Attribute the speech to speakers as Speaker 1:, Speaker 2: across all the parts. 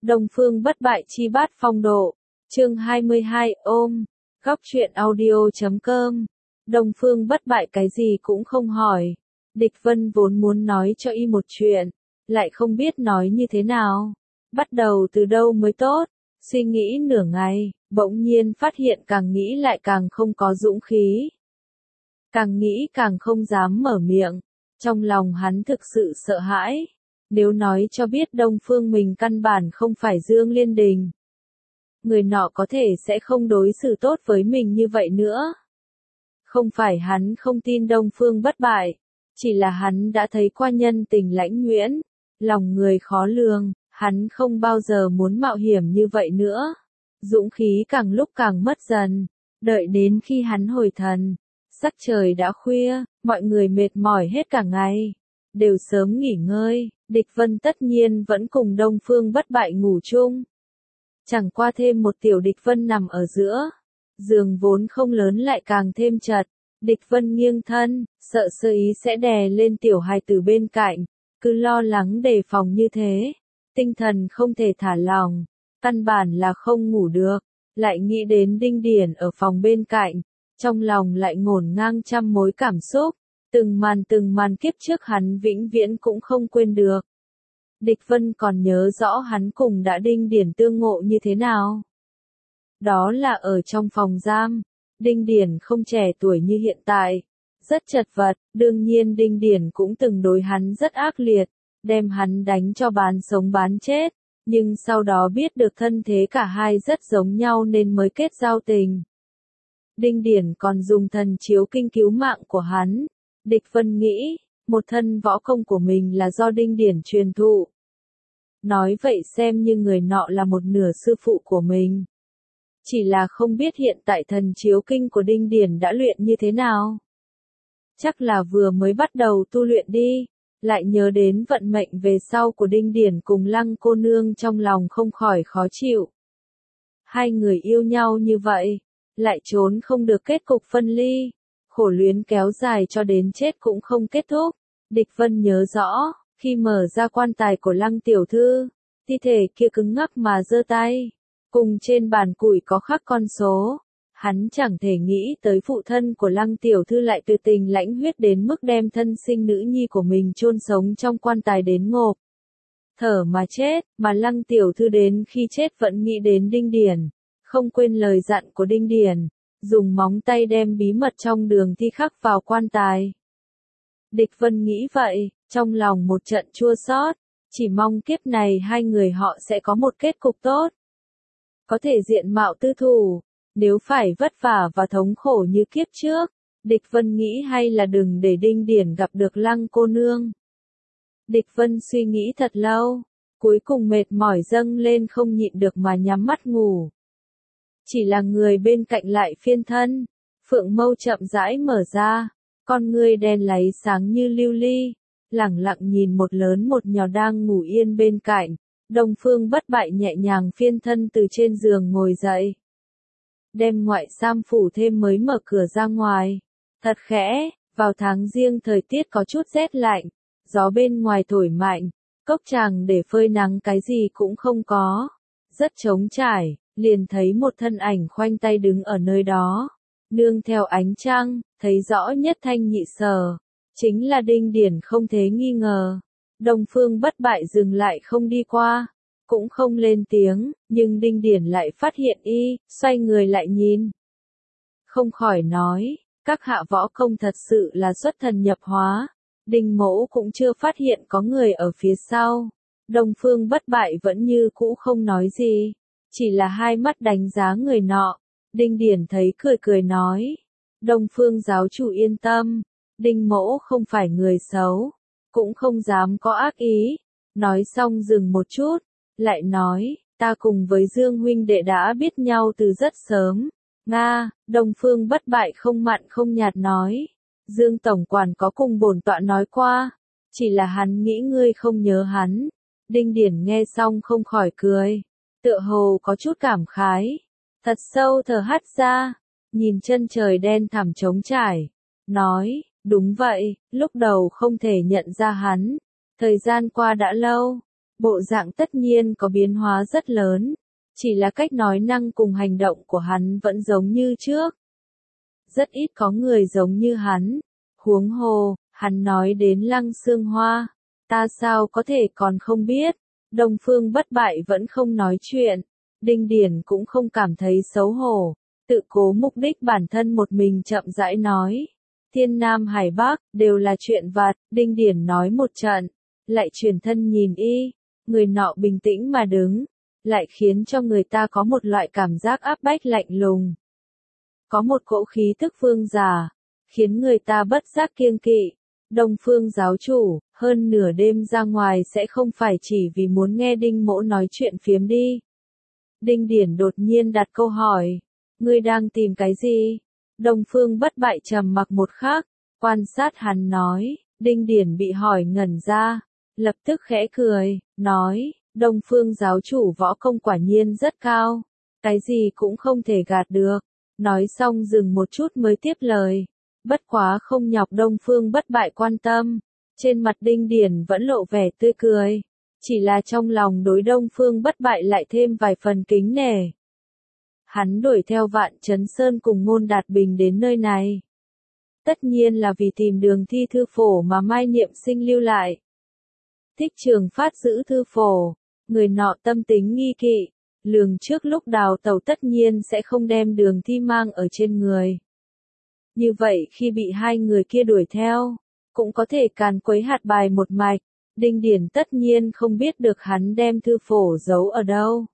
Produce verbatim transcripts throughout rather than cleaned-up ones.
Speaker 1: Đông Phương bất bại chi bát phong độ. Chương hai mươi hai ôm. Góc truyện audio chấm com. Đông Phương bất bại cái gì cũng không hỏi. Địch Vân vốn muốn nói cho y một chuyện, lại không biết nói như thế nào. Bắt đầu từ đâu mới tốt. Suy nghĩ nửa ngày, bỗng nhiên phát hiện càng nghĩ lại càng không có dũng khí. Càng nghĩ càng không dám mở miệng. Trong lòng hắn thực sự sợ hãi. Nếu nói cho biết Đông Phương mình căn bản không phải Dương Liên Đình, người nọ có thể sẽ không đối xử tốt với mình như vậy nữa. Không phải hắn không tin Đông Phương bất bại, chỉ là hắn đã thấy qua nhân tình lãnh nhuyễn, lòng người khó lường, hắn không bao giờ muốn mạo hiểm như vậy nữa. Dũng khí càng lúc càng mất dần, đợi đến khi hắn hồi thần, sắc trời đã khuya, mọi người mệt mỏi hết cả ngày, đều sớm nghỉ ngơi. Địch Vân tất nhiên vẫn cùng Đông Phương bất bại ngủ chung. Chẳng qua thêm một tiểu Địch Vân nằm ở giữa. Giường vốn không lớn lại càng thêm chật. Địch Vân nghiêng thân, sợ sơ ý sẽ đè lên tiểu hài tử bên cạnh. Cứ lo lắng đề phòng như thế. Tinh thần không thể thả lỏng. Căn bản là không ngủ được. Lại nghĩ đến Đinh Điển ở phòng bên cạnh. Trong lòng lại ngổn ngang trăm mối cảm xúc. Từng màn từng màn kiếp trước hắn vĩnh viễn cũng không quên được. Địch Vân còn nhớ rõ hắn cùng đã Đinh Điển tương ngộ như thế nào. Đó là ở trong phòng giam. Đinh Điển không trẻ tuổi như hiện tại. Rất chật vật, đương nhiên Đinh Điển cũng từng đối hắn rất ác liệt, đem hắn đánh cho bán sống bán chết. Nhưng sau đó biết được thân thế cả hai rất giống nhau nên mới kết giao tình. Đinh Điển còn dùng thần chiếu kinh cứu mạng của hắn. Địch Vân nghĩ, một thân võ công của mình là do Đinh Điển truyền thụ. Nói vậy xem như người nọ là một nửa sư phụ của mình. Chỉ là không biết hiện tại thần chiếu kinh của Đinh Điển đã luyện như thế nào. Chắc là vừa mới bắt đầu tu luyện đi, lại nhớ đến vận mệnh về sau của Đinh Điển cùng Lăng cô nương trong lòng không khỏi khó chịu. Hai người yêu nhau như vậy, lại trốn không được kết cục phân ly. Khổ luyến kéo dài cho đến chết cũng không kết thúc. Địch Vân nhớ rõ, khi mở ra quan tài của Lăng tiểu thư, thi thể kia cứng ngắc mà giơ tay, cùng trên bàn củi có khắc con số. Hắn chẳng thể nghĩ tới phụ thân của Lăng tiểu thư lại tuyệt tình lãnh huyết đến mức đem thân sinh nữ nhi của mình chôn sống trong quan tài đến ngộp thở mà chết, mà Lăng tiểu thư đến khi chết vẫn nghĩ đến Đinh Điển, không quên lời dặn của Đinh Điển. Dùng móng tay đem bí mật trong đường thi khắc vào quan tài. Địch Vân nghĩ vậy, trong lòng một trận chua xót, chỉ mong kiếp này hai người họ sẽ có một kết cục tốt. Có thể diện mạo tư thủ, nếu phải vất vả và thống khổ như kiếp trước, Địch Vân nghĩ hay là đừng để Đinh Điển gặp được Lăng cô nương. Địch Vân suy nghĩ thật lâu, cuối cùng mệt mỏi dâng lên không nhịn được mà nhắm mắt ngủ. Chỉ là người bên cạnh lại phiên thân, phượng mâu chậm rãi mở ra, con ngươi đen láy sáng như lưu ly, lẳng lặng nhìn một lớn một nhỏ đang ngủ yên bên cạnh. Đông Phương bất bại nhẹ nhàng phiên thân từ trên giường ngồi dậy, đem ngoại sam phủ thêm mới mở cửa ra ngoài. Thật khẽ, vào tháng riêng thời tiết có chút rét lạnh, gió bên ngoài thổi mạnh, cốc tràng để phơi nắng cái gì cũng không có, rất trống trải. Liền thấy một thân ảnh khoanh tay đứng ở nơi đó, nương theo ánh trăng, thấy rõ nhất thanh nhị sở, chính là Đinh Điển không thể nghi ngờ. Đông Phương bất bại dừng lại không đi qua, cũng không lên tiếng, nhưng Đinh Điển lại phát hiện y, xoay người lại nhìn. Không khỏi nói, các hạ võ công thật sự là xuất thần nhập hóa, Đinh mỗ cũng chưa phát hiện có người ở phía sau. Đông Phương bất bại vẫn như cũ không nói gì. Chỉ là hai mắt đánh giá người nọ. Đinh Điển thấy cười cười nói. Đông Phương giáo chủ yên tâm. Đinh mỗ không phải người xấu. Cũng không dám có ác ý. Nói xong dừng một chút. Lại nói, ta cùng với Dương huynh đệ đã biết nhau từ rất sớm. Nga, Đông Phương bất bại không mặn không nhạt nói. Dương tổng quản có cùng bổn tọa nói qua. Chỉ là hắn nghĩ ngươi không nhớ hắn. Đinh Điển nghe xong không khỏi cười. Tựa hồ có chút cảm khái, thật sâu thở hắt ra, nhìn chân trời đen thẳm trống trải, nói, đúng vậy, lúc đầu không thể nhận ra hắn, thời gian qua đã lâu, bộ dạng tất nhiên có biến hóa rất lớn, chỉ là cách nói năng cùng hành động của hắn vẫn giống như trước. Rất ít có người giống như hắn, huống hồ, hắn nói đến Lăng Xương Hoa, ta sao có thể còn không biết. Đông Phương Bất Bại vẫn không nói chuyện, Đinh Điển cũng không cảm thấy xấu hổ, tự cố mục đích bản thân một mình chậm rãi nói. Thiên Nam Hải Bắc, đều là chuyện vặt, Đinh Điển nói một trận, lại chuyển thân nhìn y, người nọ bình tĩnh mà đứng, lại khiến cho người ta có một loại cảm giác áp bách lạnh lùng. Có một cỗ khí tức vương giả, khiến người ta bất giác kiêng kỵ. Đông Phương giáo chủ, hơn nửa đêm ra ngoài sẽ không phải chỉ vì muốn nghe Đinh Mỗ nói chuyện phiếm đi. Đinh Điển đột nhiên đặt câu hỏi, ngươi đang tìm cái gì? Đông Phương Bất Bại trầm mặc một khắc, quan sát hắn nói, Đinh Điển bị hỏi ngẩn ra, lập tức khẽ cười, nói, Đông Phương giáo chủ võ công quả nhiên rất cao, cái gì cũng không thể gạt được. Nói xong dừng một chút mới tiếp lời, bất quá không nhọc Đông Phương Bất Bại quan tâm, trên mặt Đinh Điển vẫn lộ vẻ tươi cười, chỉ là trong lòng đối Đông Phương Bất Bại lại thêm vài phần kính nể. Hắn đuổi theo Vạn Chấn Sơn cùng Ngôn Đạt Bình đến nơi này. Tất nhiên là vì tìm đường thi thư phổ mà Mai Niệm Sinh lưu lại. Thích Trường Phát giữ thư phổ, người nọ tâm tính nghi kỵ, lường trước lúc đào tẩu tất nhiên sẽ không đem đường thi mang ở trên người. Như vậy khi bị hai người kia đuổi theo, cũng có thể càn quấy hạt bài một mạch, Đinh Điển tất nhiên không biết được hắn đem thư phổ giấu ở đâu.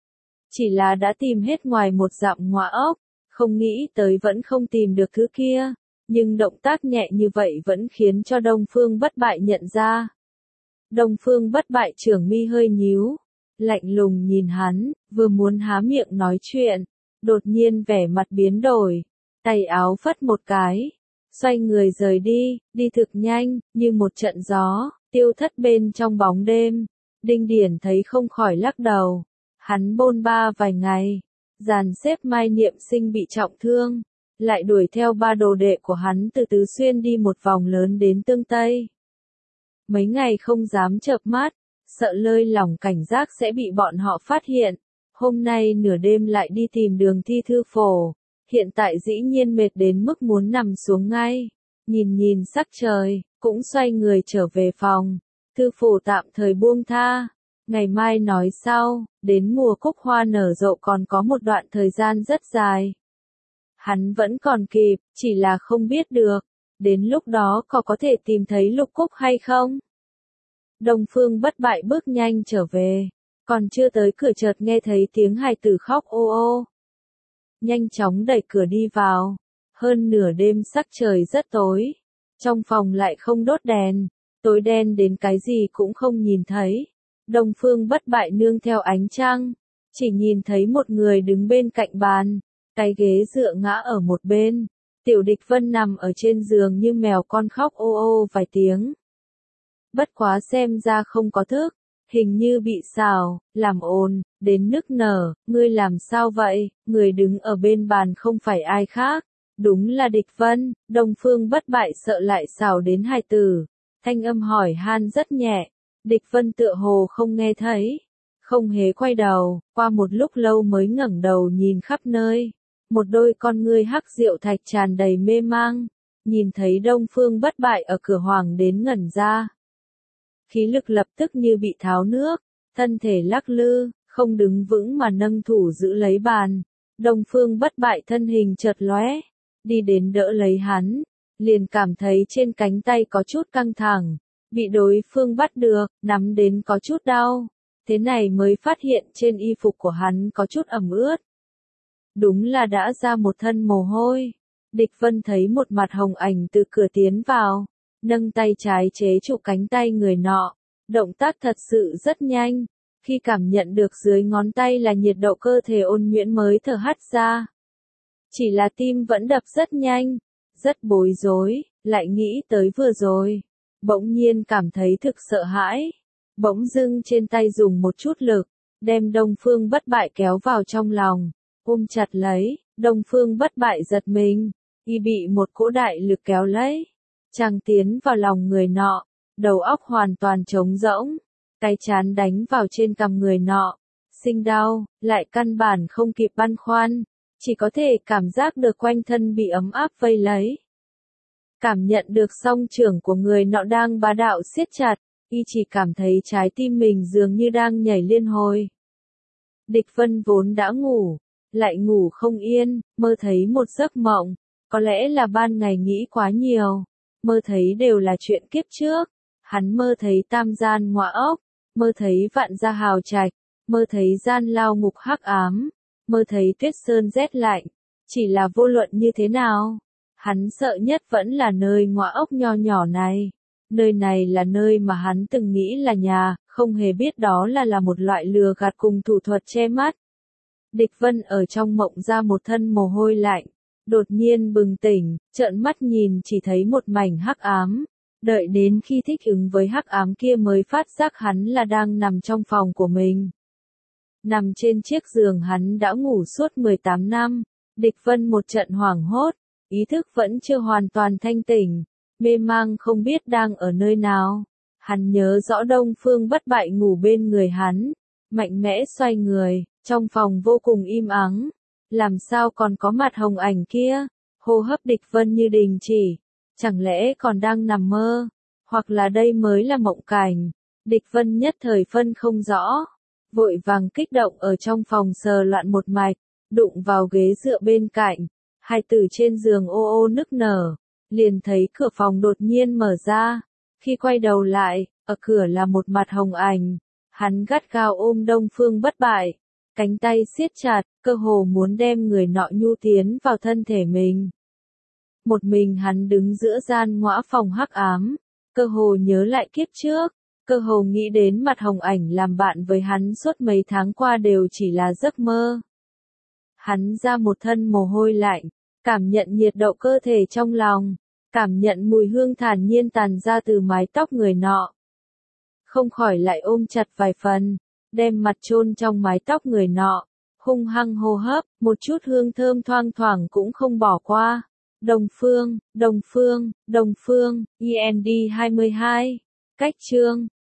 Speaker 1: Chỉ là đã tìm hết ngoài một dặm ngoại ốc, không nghĩ tới vẫn không tìm được thứ kia, nhưng động tác nhẹ như vậy vẫn khiến cho Đông Phương Bất Bại nhận ra. Đông Phương Bất Bại trưởng mi hơi nhíu, lạnh lùng nhìn hắn, vừa muốn há miệng nói chuyện, đột nhiên vẻ mặt biến đổi, tay áo phất một cái, xoay người rời đi, đi thực nhanh, như một trận gió, tiêu thất bên trong bóng đêm. Đinh Điển thấy không khỏi lắc đầu, hắn bôn ba vài ngày, dàn xếp Mai Niệm Sinh bị trọng thương, lại đuổi theo ba đồ đệ của hắn từ Tứ Xuyên đi một vòng lớn đến Tương Tây. Mấy ngày không dám chợp mắt, sợ lơi lỏng cảnh giác sẽ bị bọn họ phát hiện, hôm nay nửa đêm lại đi tìm đường thi thư phổ, hiện tại dĩ nhiên mệt đến mức muốn nằm xuống ngay, nhìn nhìn sắc trời, cũng xoay người trở về phòng, thư phổ tạm thời buông tha, ngày mai nói sau, đến mùa cúc hoa nở rộ còn có một đoạn thời gian rất dài. Hắn vẫn còn kịp, chỉ là không biết được, đến lúc đó có có thể tìm thấy lục cúc hay không? Đông Phương Bất Bại bước nhanh trở về, còn chưa tới cửa chợt nghe thấy tiếng hài tử khóc ô ô. Nhanh chóng đẩy cửa đi vào, hơn nửa đêm sắc trời rất tối, trong phòng lại không đốt đèn, tối đen đến cái gì cũng không nhìn thấy. Đông Phương Bất Bại nương theo ánh trăng, chỉ nhìn thấy một người đứng bên cạnh bàn, cái ghế dựa ngã ở một bên, Tiểu Địch Vân nằm ở trên giường như mèo con khóc ô ô vài tiếng. Bất quá xem ra không có thức, hình như bị xào, làm ồn, đến nức nở, ngươi làm sao vậy, người đứng ở bên bàn không phải ai khác, đúng là Địch Vân. Đông Phương Bất Bại sợ lại xào đến hài tử, thanh âm hỏi han rất nhẹ, Địch Vân tựa hồ không nghe thấy, không hề quay đầu, qua một lúc lâu mới ngẩng đầu nhìn khắp nơi, một đôi con ngươi hắc diệu thạch tràn đầy mê mang, nhìn thấy Đông Phương Bất Bại ở cửa hoàng đến ngẩn ra. Khí lực lập tức như bị tháo nước, thân thể lắc lư, không đứng vững mà nâng thủ giữ lấy bàn. Đông Phương Bất Bại thân hình chợt lóe, đi đến đỡ lấy hắn, liền cảm thấy trên cánh tay có chút căng thẳng, bị đối phương bắt được, nắm đến có chút đau. Thế này mới phát hiện trên y phục của hắn có chút ẩm ướt. Đúng là đã ra một thân mồ hôi. Địch Vân thấy một mặt hồng ảnh từ cửa tiến vào, nâng tay trái chế trụ cánh tay người nọ, động tác thật sự rất nhanh, khi cảm nhận được dưới ngón tay là nhiệt độ cơ thể ôn nhuyễn mới thở hắt ra. Chỉ là tim vẫn đập rất nhanh, rất bối rối, lại nghĩ tới vừa rồi, bỗng nhiên cảm thấy thực sợ hãi, bỗng dưng trên tay dùng một chút lực, đem Đông Phương Bất Bại kéo vào trong lòng, ôm chặt lấy. Đông Phương Bất Bại giật mình, y bị một cỗ đại lực kéo lấy, chàng tiến vào lòng người nọ, đầu óc hoàn toàn trống rỗng, cái chán đánh vào trên cằm người nọ, sinh đau, lại căn bản không kịp băn khoăn, chỉ có thể cảm giác được quanh thân bị ấm áp vây lấy. Cảm nhận được song trưởng của người nọ đang bá đạo siết chặt, y chỉ cảm thấy trái tim mình dường như đang nhảy liên hồi. Địch Vân vốn đã ngủ, lại ngủ không yên, mơ thấy một giấc mộng, có lẽ là ban ngày nghĩ quá nhiều, mơ thấy đều là chuyện kiếp trước, hắn mơ thấy tam gian ngọa ốc, mơ thấy vạn gia hào trạch, mơ thấy gian lao ngục hắc ám, mơ thấy tuyết sơn rét lạnh, chỉ là vô luận như thế nào, hắn sợ nhất vẫn là nơi ngọa ốc nho nhỏ này. Nơi này là nơi mà hắn từng nghĩ là nhà, không hề biết đó là là một loại lừa gạt cùng thủ thuật che mắt. Địch Vân ở trong mộng ra một thân mồ hôi lạnh, đột nhiên bừng tỉnh, trợn mắt nhìn chỉ thấy một mảnh hắc ám, đợi đến khi thích ứng với hắc ám kia mới phát giác hắn là đang nằm trong phòng của mình. Nằm trên chiếc giường hắn đã ngủ suốt mười tám năm, Địch Vân một trận hoảng hốt, ý thức vẫn chưa hoàn toàn thanh tỉnh. Mê mang không biết đang ở nơi nào. Hắn nhớ rõ Đông Phương Bất Bại ngủ bên người hắn, mạnh mẽ xoay người, trong phòng vô cùng im ắng. Làm sao còn có mặt hồng ảnh kia? Hô hấp Địch Vân như đình chỉ, chẳng lẽ còn đang nằm mơ, hoặc là đây mới là mộng cảnh? Địch Vân nhất thời phân không rõ, vội vàng kích động ở trong phòng sờ loạn một mạch, đụng vào ghế dựa bên cạnh, hai tử trên giường ô ô nức nở. Liền thấy cửa phòng đột nhiên mở ra, khi quay đầu lại, ở cửa là một mặt hồng ảnh, hắn gắt gao ôm Đông Phương Bất Bại, cánh tay siết chặt, cơ hồ muốn đem người nọ nhu tiến vào thân thể mình. Một mình hắn đứng giữa gian ngõa phòng hắc ám, cơ hồ nhớ lại kiếp trước, cơ hồ nghĩ đến mặt hồng ảnh làm bạn với hắn suốt mấy tháng qua đều chỉ là giấc mơ. Hắn ra một thân mồ hôi lạnh, cảm nhận nhiệt độ cơ thể trong lòng, cảm nhận mùi hương thản nhiên tàn ra từ mái tóc người nọ. Không khỏi lại ôm chặt vài phần, đem mặt chôn trong mái tóc người nọ, hung hăng hô hấp, một chút hương thơm thoang thoảng cũng không bỏ qua. Đồng Phương, Đồng Phương, Đồng Phương, E N D hai mươi hai, cách chương.